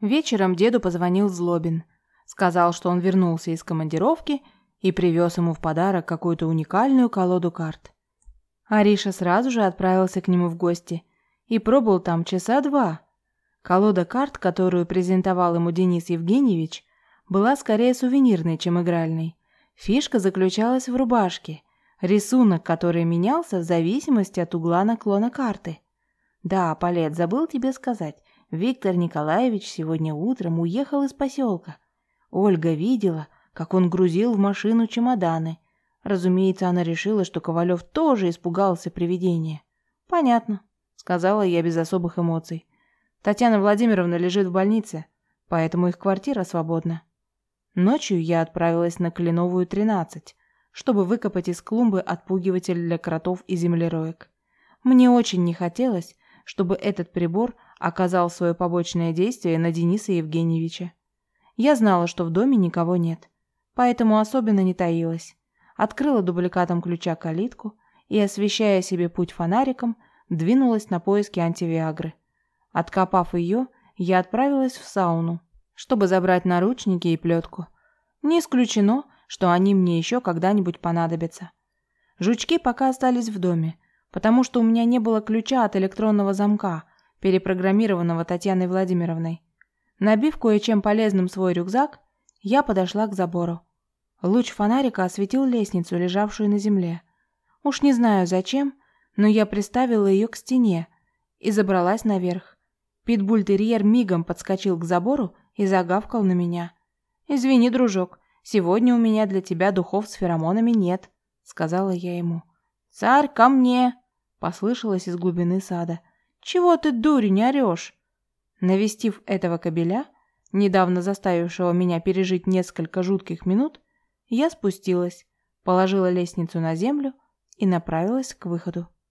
Вечером деду позвонил Злобин. Сказал, что он вернулся из командировки и привез ему в подарок какую-то уникальную колоду карт. Ариша сразу же отправился к нему в гости и пробыл там часа 2. Колода карт, которую презентовал ему Денис Евгеньевич, была скорее сувенирной, чем игральной. Фишка заключалась в рубашке, рисунок, который менялся в зависимости от угла наклона карты. Да, Палет, забыл тебе сказать, Виктор Николаевич сегодня утром уехал из поселка. Ольга видела, как он грузил в машину чемоданы. Разумеется, она решила, что Ковалев тоже испугался привидения. «Понятно», — сказала я без особых эмоций. «Татьяна Владимировна лежит в больнице, поэтому их квартира свободна». Ночью я отправилась на Кленовую, 13, чтобы выкопать из клумбы отпугиватель для кротов и землероек. Мне очень не хотелось, чтобы этот прибор оказал свое побочное действие на Дениса Евгеньевича. Я знала, что в доме никого нет, поэтому особенно не таилась. Открыла дубликатом ключа калитку и, освещая себе путь фонариком, двинулась на поиски антивиагры. Откопав ее, я отправилась в сауну, чтобы забрать наручники и плетку. Не исключено, что они мне еще когда-нибудь понадобятся. Жучки пока остались в доме, потому что у меня не было ключа от электронного замка, перепрограммированного Татьяной Владимировной. Набив кое-чем полезным свой рюкзак, я подошла к забору. Луч фонарика осветил лестницу, лежавшую на земле. Уж не знаю зачем, но я приставила ее к стене и забралась наверх. Питбуль-терьер мигом подскочил к забору и загавкал на меня. «Извини, дружок, сегодня у меня для тебя духов с феромонами нет», — сказала я ему. «Царь, ко мне!» — послышалось из глубины сада. «Чего ты, дурень, орешь?» Навестив этого кобеля, недавно заставившего меня пережить несколько жутких минут, я спустилась, положила лестницу на землю и направилась к выходу.